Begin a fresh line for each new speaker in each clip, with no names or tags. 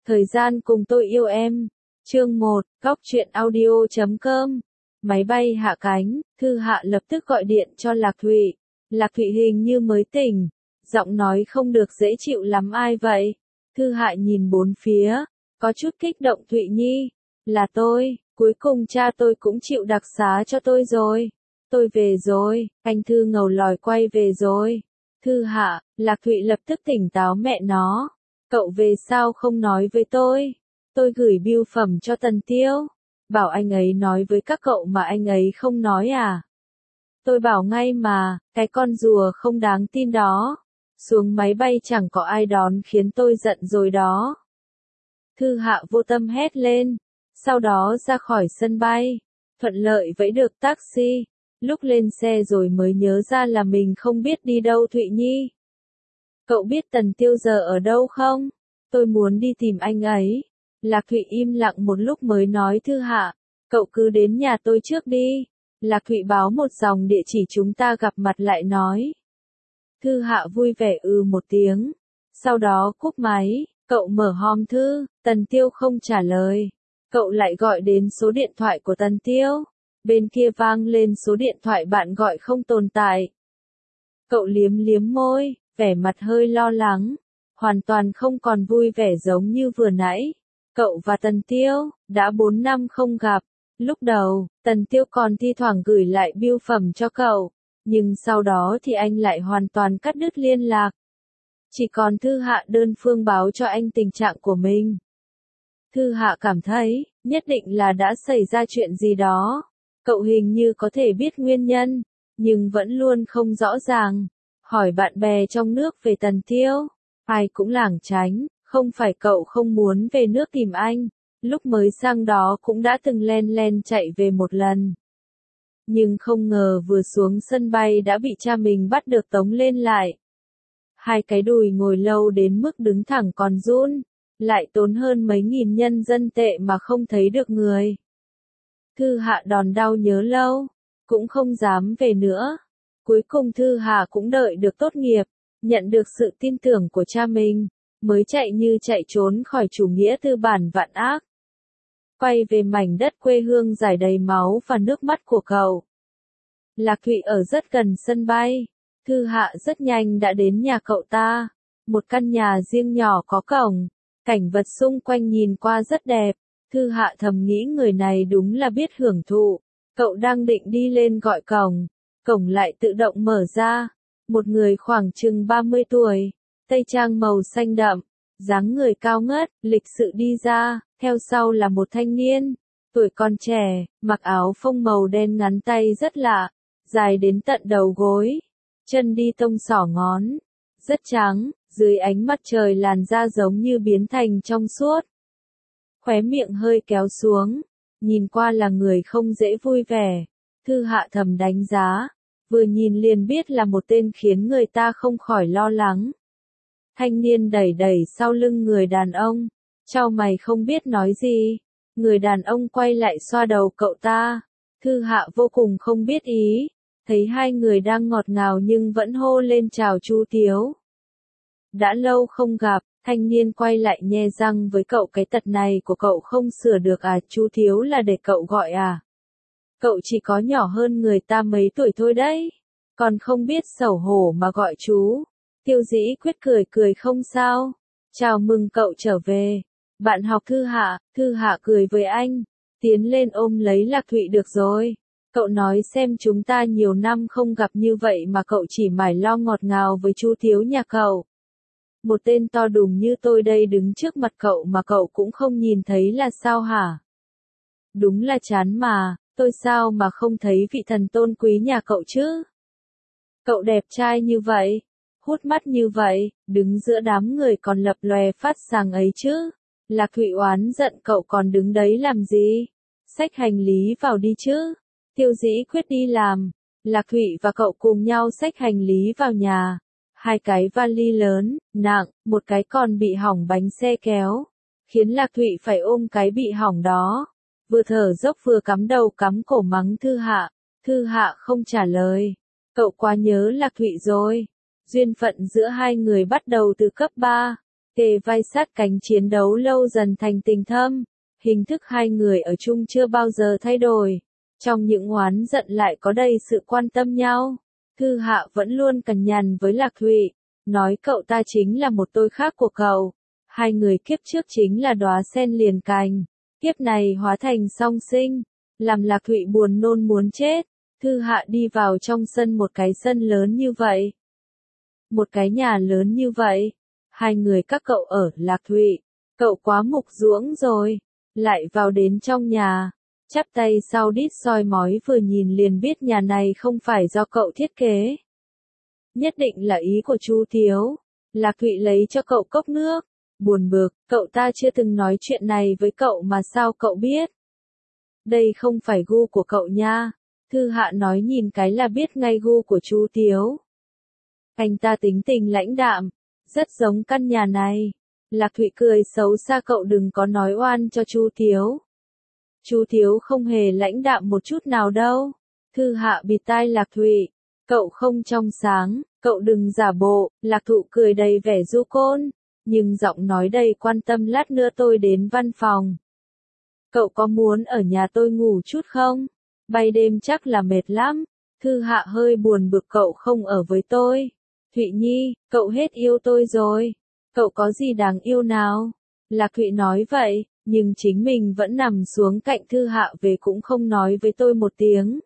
Thời gian cùng tôi yêu em. Chương 1, Góc truyện audio.com. Máy bay hạ cánh, Thư Hạ lập tức gọi điện cho Lạc Thụy. Lạc Thụy hình như mới tỉnh, giọng nói không được dễ chịu lắm. Ai vậy? Thư Hạ nhìn bốn phía, có chút kích động. Thụy Nhi, là tôi, cuối cùng cha tôi cũng chịu đặc xá cho tôi rồi. Tôi về rồi, anh Thư ngầu lòi quay về rồi. Thư Hạ, Lạc Thụy lập tức tỉnh táo. Mẹ nó, cậu về sao không nói với tôi? Tôi gửi bưu phẩm cho Tần Tiêu, bảo anh ấy nói với các cậu mà anh ấy không nói à? Tôi bảo ngay mà, cái con rùa không đáng tin đó. Xuống máy bay chẳng có ai đón khiến tôi giận rồi đó. Thư Hạ vô tâm hét lên, sau đó ra khỏi sân bay, thuận lợi vẫy được taxi. Lúc lên xe rồi mới nhớ ra là mình không biết đi đâu. Thụy Nhi, cậu biết Tần Tiêu giờ ở đâu không? Tôi muốn đi tìm anh ấy. Lạc Thụy im lặng một lúc mới nói. Thư Hạ, cậu cứ đến nhà tôi trước đi. Lạc Thụy báo một dòng địa chỉ chúng ta gặp mặt lại nói. Thư Hạ vui vẻ một tiếng, sau đó cúp máy. Cậu mở hòm thư, Tần Tiêu không trả lời. Cậu lại gọi đến số điện thoại của Tần Tiêu. Bên kia vang lên số điện thoại bạn gọi không tồn tại. Cậu liếm liếm môi, vẻ mặt hơi lo lắng, hoàn toàn không còn vui vẻ giống như vừa nãy. Cậu và Tần Tiêu đã 4 năm không gặp. Lúc đầu, Tần Tiêu còn thi thoảng gửi lại bưu phẩm cho cậu, nhưng sau đó thì anh lại hoàn toàn cắt đứt liên lạc. Chỉ còn Thư Hạ đơn phương báo cho anh tình trạng của mình. Thư Hạ cảm thấy, nhất định là đã xảy ra chuyện gì đó. Cậu hình như có thể biết nguyên nhân, nhưng vẫn luôn không rõ ràng. Hỏi bạn bè trong nước về Tần Tiêu, ai cũng lảng tránh. Không phải cậu không muốn về nước tìm anh, lúc mới sang đó cũng đã từng len len chạy về một lần. Nhưng không ngờ vừa xuống sân bay đã bị cha mình bắt được tống lên lại. Hai cái đùi ngồi lâu đến mức đứng thẳng còn run, lại tốn hơn mấy nghìn nhân dân tệ mà không thấy được người. Thư Hạ đòn đau nhớ lâu, cũng không dám về nữa. Cuối cùng Thư Hạ cũng đợi được tốt nghiệp, nhận được sự tin tưởng của cha mình, mới chạy như chạy trốn khỏi chủ nghĩa tư bản vạn ác. Quay về mảnh đất quê hương rải đầy máu và nước mắt của cậu. Lạc Thụy ở rất gần sân bay. Thư Hạ rất nhanh đã đến nhà cậu ta. Một căn nhà riêng nhỏ có cổng. Cảnh vật xung quanh nhìn qua rất đẹp. Thư Hạ thầm nghĩ người này đúng là biết hưởng thụ. Cậu đang định đi lên gọi cổng. Cổng lại tự động mở ra. Một người khoảng chừng 30 tuổi. Tây trang màu xanh đậm, dáng người cao ngất, lịch sự đi ra, theo sau là một thanh niên, tuổi còn trẻ, mặc áo phông màu đen ngắn tay rất lạ, dài đến tận đầu gối, chân đi tông xỏ ngón, rất trắng, dưới ánh mặt trời làn da giống như biến thành trong suốt. Khóe miệng hơi kéo xuống, nhìn qua là người không dễ vui vẻ. Thư Hạ thầm đánh giá, vừa nhìn liền biết là một tên khiến người ta không khỏi lo lắng. Thanh niên đẩy đẩy sau lưng người đàn ông, chau mày không biết nói gì. Người đàn ông quay lại xoa đầu cậu ta. Thư Hạ vô cùng không biết ý, thấy hai người đang ngọt ngào nhưng vẫn hô lên chào chú Tiếu. Đã lâu không gặp, thanh niên quay lại nhe răng với cậu. Cái tật này của cậu không sửa được à? Chú Tiếu là để cậu gọi à? Cậu chỉ có nhỏ hơn người ta mấy tuổi thôi đấy, còn không biết xấu hổ mà gọi chú. Tiêu Dĩ Quyết cười cười không sao. Chào mừng cậu trở về. Bạn học Thư Hạ. Thư Hạ cười với anh, tiến lên ôm lấy Lạc Thụy. Được rồi. Cậu nói xem, chúng ta nhiều năm không gặp như vậy mà cậu chỉ mải lo ngọt ngào với chú Thiếu nhà cậu. Một tên to đùng như tôi đây đứng trước mặt cậu mà cậu cũng không nhìn thấy là sao hả? Đúng là chán mà, tôi sao mà không thấy vị thần tôn quý nhà cậu chứ? Cậu đẹp trai như vậy, hút mắt như vậy, đứng giữa đám người còn lập lòe phát sáng ấy chứ. Lạc Thụy oán giận, cậu còn đứng đấy làm gì? Xách hành lý vào đi chứ. Tiêu Dĩ Quyết đi làm, Lạc Thụy và cậu cùng nhau xách hành lý vào nhà. Hai cái vali lớn, nặng, một cái còn bị hỏng bánh xe kéo, khiến Lạc Thụy phải ôm cái bị hỏng đó. Vừa thở dốc vừa cắm đầu cắm cổ mắng Thư Hạ. Thư Hạ không trả lời. Cậu quá nhớ Lạc Thụy rồi. Duyên phận giữa hai người bắt đầu từ cấp 3. kề vai sát cánh chiến đấu lâu dần thành tình thâm. Hình thức hai người ở chung chưa bao giờ thay đổi. Trong những oán giận lại có đầy sự quan tâm nhau. Thư Hạ vẫn luôn cằn nhằn với Lạc Thụy, nói cậu ta chính là một tôi khác của cậu. Hai người kiếp trước chính là đóa sen liền cành, kiếp này hóa thành song sinh, làm Lạc Thụy buồn nôn muốn chết. Thư Hạ đi vào trong sân, một cái sân lớn như vậy, một cái nhà lớn như vậy. Hai người các cậu ở. Lạc Thụy, cậu quá mục ruỗng rồi. Lại vào đến trong nhà, chắp tay sau đít soi mói, vừa nhìn liền biết nhà này không phải do cậu thiết kế. Nhất định là ý của Chu Thiếu. Lạc Thụy lấy cho cậu cốc nước, buồn bực, cậu ta chưa từng nói chuyện này với cậu mà sao cậu biết? Đây không phải gu của cậu nha. Thư Hạ nói, nhìn cái là biết ngay gu của Chu Thiếu. Anh ta tính tình lãnh đạm, rất giống căn nhà này. Lạc Thụy cười xấu xa, cậu đừng có nói oan cho Chu Thiếu. Chu Thiếu không hề lãnh đạm một chút nào đâu. Thư Hạ bịt tai Lạc Thụy, cậu không trong sáng, cậu đừng giả bộ. Lạc Thụ cười đầy vẻ du côn, nhưng giọng nói đầy quan tâm, lát nữa tôi đến văn phòng. Cậu có muốn ở nhà tôi ngủ chút không? Bay đêm chắc là mệt lắm. Thư Hạ hơi buồn bực, cậu không ở với tôi. Thụy Nhi, cậu hết yêu tôi rồi. Cậu có gì đáng yêu nào? Lạc Thụy nói vậy, nhưng chính mình vẫn nằm xuống cạnh Thư Hạ, về cũng không nói với tôi một tiếng.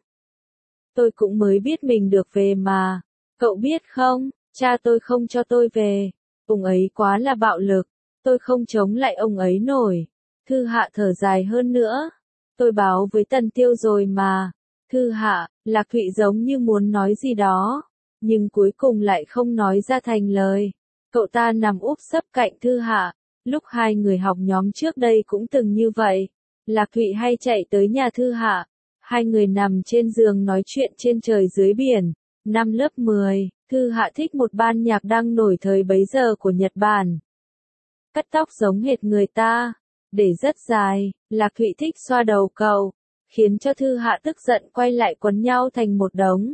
Tôi cũng mới biết mình được về mà. Cậu biết không, cha tôi không cho tôi về. Ông ấy quá là bạo lực. Tôi không chống lại ông ấy nổi. Thư Hạ thở dài hơn nữa. Tôi báo với Tần Tiêu rồi mà. Thư Hạ, Lạc Thụy giống như muốn nói gì đó, nhưng cuối cùng lại không nói ra thành lời. Cậu ta nằm úp sấp cạnh Thư Hạ. Lúc hai người học nhóm trước đây cũng từng như vậy. Lạc Thụy hay chạy tới nhà Thư Hạ. Hai người nằm trên giường nói chuyện trên trời dưới biển. Năm lớp 10, Thư Hạ thích một ban nhạc đang nổi thời bấy giờ của Nhật Bản. Cắt tóc giống hệt người ta, để rất dài. Lạc Thụy thích xoa đầu cậu, khiến cho Thư Hạ tức giận quay lại quấn nhau thành một đống.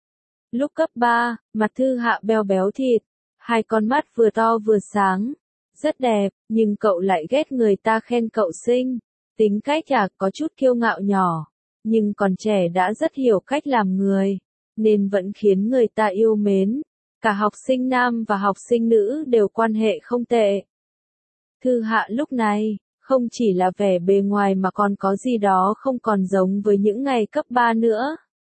Lúc cấp 3, mặt Thư Hạ béo béo thịt, hai con mắt vừa to vừa sáng, rất đẹp, nhưng cậu lại ghét người ta khen cậu xinh. Tính cách có chút kiêu ngạo nhỏ, nhưng còn trẻ đã rất hiểu cách làm người, nên vẫn khiến người ta yêu mến. Cả học sinh nam và học sinh nữ đều quan hệ không tệ. Thư Hạ lúc này, không chỉ là vẻ bề ngoài mà còn có gì đó không còn giống với những ngày cấp 3 nữa.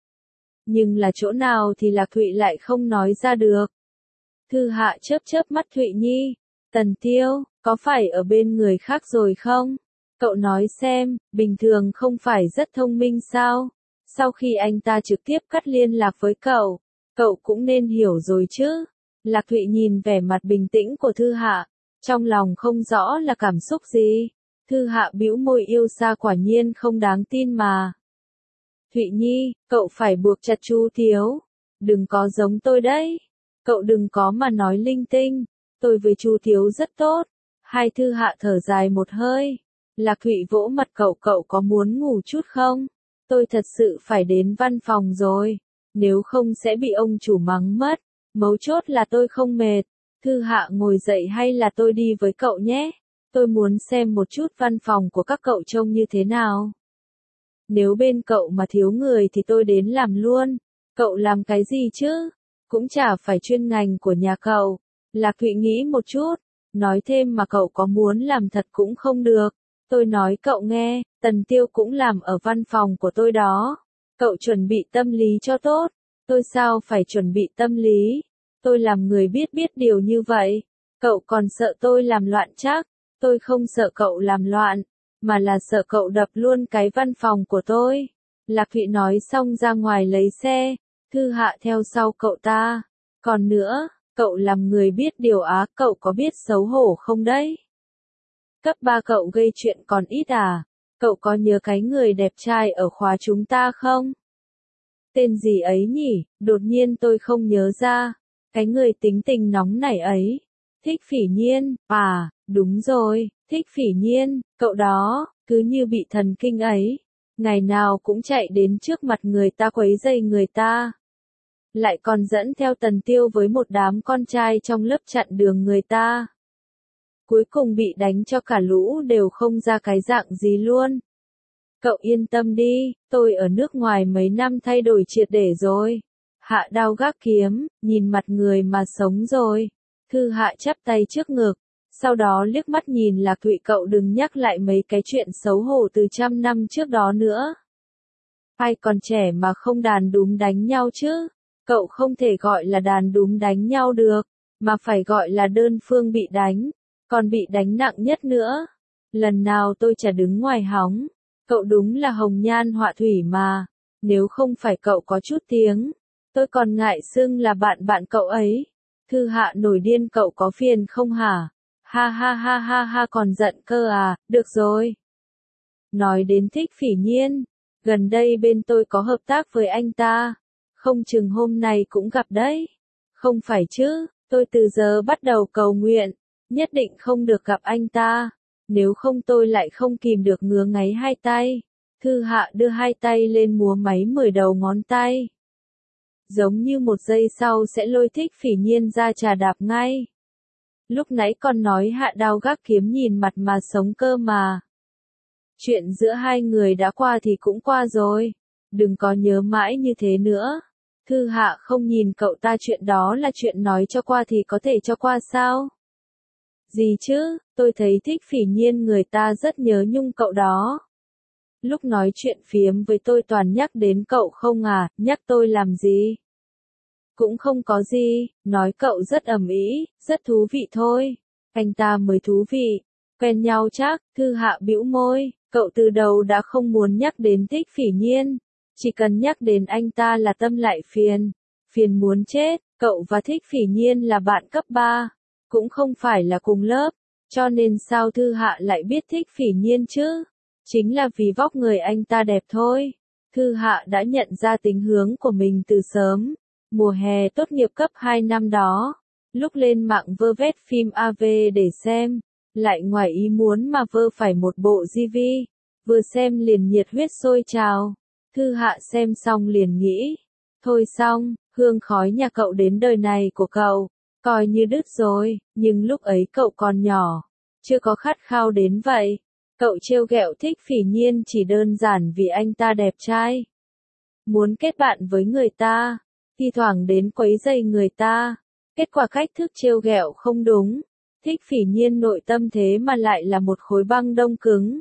Nhưng là chỗ nào thì Lạc Thụy lại không nói ra được. Thư Hạ chớp chớp mắt, Thụy Nhi, Tần Tiêu, có phải ở bên người khác rồi không? Cậu nói xem, bình thường không phải rất thông minh sao? Sau khi anh ta trực tiếp cắt liên lạc với cậu, cậu cũng nên hiểu rồi chứ? Lạc Thụy nhìn vẻ mặt bình tĩnh của Thư Hạ, trong lòng không rõ là cảm xúc gì. Thư Hạ bĩu môi, yêu xa quả nhiên không đáng tin mà. Thụy Nhi, cậu phải buộc chặt Chu Thiếu. Đừng có giống tôi đấy. Cậu đừng có mà nói linh tinh. Tôi với Chu Thiếu rất tốt. Hai Thư Hạ thở dài một hơi. Lạc Thụy vỗ mặt cậu, cậu có muốn ngủ chút không? Tôi thật sự phải đến văn phòng rồi. Nếu không sẽ bị ông chủ mắng mất. Mấu chốt là tôi không mệt. Thư Hạ ngồi dậy, hay là tôi đi với cậu nhé? Tôi muốn xem một chút văn phòng của các cậu trông như thế nào. Nếu bên cậu mà thiếu người thì tôi đến làm luôn. Cậu làm cái gì chứ? Cũng chả phải chuyên ngành của nhà cậu. Lạc Thụy nghĩ một chút, nói thêm, mà cậu có muốn làm thật cũng không được. Tôi nói cậu nghe, Tần Tiêu cũng làm ở văn phòng của tôi đó. Cậu chuẩn bị tâm lý cho tốt. Tôi sao phải chuẩn bị tâm lý? Tôi làm người biết điều như vậy. Cậu còn sợ tôi làm loạn chắc? Tôi không sợ cậu làm loạn, mà là sợ cậu đập luôn cái văn phòng của tôi. Lạc Thụy nói xong ra ngoài lấy xe. Thư Hạ theo sau cậu ta. Còn nữa, cậu làm người biết điều á, cậu có biết xấu hổ không đấy? Cấp 3 cậu gây chuyện còn ít à? Cậu có nhớ cái người đẹp trai ở khóa chúng ta không? Tên gì ấy nhỉ? Đột nhiên tôi không nhớ ra. Cái người tính tình nóng nảy ấy. Thích Phỉ Nhiên, à, đúng rồi, Thích Phỉ Nhiên, cậu đó, cứ như bị thần kinh ấy. Ngày nào cũng chạy đến trước mặt người ta quấy rầy người ta. Lại còn dẫn theo Tần Tiêu với một đám con trai trong lớp chặn đường người ta. cuối cùng bị đánh cho cả lũ đều không ra cái dạng gì luôn. Cậu yên tâm đi, tôi ở nước ngoài mấy năm thay đổi triệt để rồi. Hạ đao gác kiếm, nhìn mặt người mà sống rồi. Thư Hạ chắp tay trước ngực, sau đó liếc mắt nhìn Lạc Thụy, cậu đừng nhắc lại mấy cái chuyện xấu hổ từ 100 năm trước đó nữa. Ai còn trẻ mà không đàn đúm đánh nhau chứ? Cậu không thể gọi là đàn đúm đánh nhau được, mà phải gọi là đơn phương bị đánh, còn bị đánh nặng nhất nữa. Lần nào tôi chả đứng ngoài hóng, cậu đúng là hồng nhan họa thủy mà, nếu không phải cậu có chút tiếng, tôi còn ngại xưng là bạn bạn cậu ấy. Thư Hạ nổi điên, cậu có phiền không hả? Ha ha ha ha ha, còn giận cơ à, được rồi. Nói đến Thích Phỉ Nhiên, gần đây bên tôi có hợp tác với anh ta, không chừng hôm nay cũng gặp đấy. Không phải chứ, tôi từ giờ bắt đầu cầu nguyện, nhất định không được gặp anh ta, nếu không tôi lại không kìm được ngứa ngáy hai tay. Thư Hạ đưa hai tay lên múa máy 10 đầu ngón tay. Giống như một giây sau sẽ lôi Thích Phỉ Nhiên ra trà đạp ngay. Lúc nãy còn nói hạ đao gác kiếm nhìn mặt mà sống cơ mà. Chuyện giữa hai người đã qua thì cũng qua rồi, đừng có nhớ mãi như thế nữa. Thư Hạ không nhìn cậu ta, chuyện đó là chuyện nói cho qua thì có thể cho qua sao? Gì chứ, tôi thấy Thích Phỉ Nhiên người ta rất nhớ nhung cậu đó. Lúc nói chuyện phiếm với tôi toàn nhắc đến cậu không à, nhắc tôi làm gì? Cũng không có gì, nói cậu rất ầm ĩ, rất thú vị thôi. Anh ta mới thú vị, quen nhau chắc. Thư Hạ bĩu môi, cậu từ đầu đã không muốn nhắc đến Thích Phỉ Nhiên, chỉ cần nhắc đến anh ta là tâm lại phiền, phiền muốn chết. Cậu và Thích Phỉ Nhiên là bạn cấp 3, cũng không phải là cùng lớp, cho nên sao Thư Hạ lại biết Thích Phỉ Nhiên chứ? Chính là vì vóc người anh ta đẹp thôi. Thư Hạ đã nhận ra tính hướng của mình từ sớm. Mùa hè tốt nghiệp cấp 2 năm đó, lúc lên mạng vơ vét phim AV để xem, lại ngoài ý muốn mà vơ phải một bộ DVD, vừa xem liền nhiệt huyết sôi trào. Thư Hạ xem xong liền nghĩ, thôi xong, hương khói nhà cậu đến đời này của cậu, coi như đứt rồi, nhưng lúc ấy cậu còn nhỏ, chưa có khát khao đến vậy. Cậu trêu ghẹo Thích Phỉ Nhiên chỉ đơn giản vì anh ta đẹp trai. Muốn kết bạn với người ta, thi thoảng đến quấy rầy người ta. Kết quả cách thức trêu ghẹo không đúng. Thích Phỉ Nhiên nội tâm thế mà lại là một khối băng đông cứng.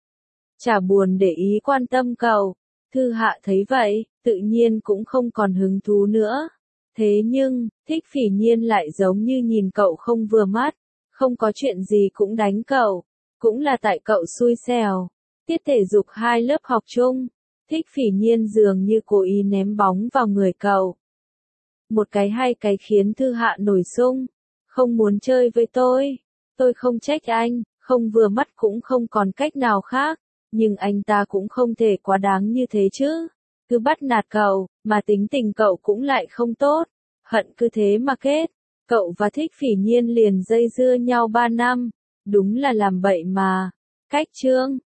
Chả buồn để ý quan tâm cậu. Thư Hạ thấy vậy, tự nhiên cũng không còn hứng thú nữa. Thế nhưng, Thích Phỉ Nhiên lại giống như nhìn cậu không vừa mắt, không có chuyện gì cũng đánh cậu. Cũng là tại cậu xui xẻo. Tiết thể dục 2 lớp học chung, Thích Phỉ Nhiên dường như cố ý ném bóng vào người cậu. Một cái hai cái khiến Thư Hạ nổi sung. Không muốn chơi với tôi không trách anh, không vừa mắt cũng không còn cách nào khác, nhưng anh ta cũng không thể quá đáng như thế chứ. Cứ bắt nạt cậu, mà tính tình cậu cũng lại không tốt, hận cứ thế mà kết. Cậu và Thích Phỉ Nhiên liền dây dưa nhau 3 năm, đúng là làm bậy mà. Cách chương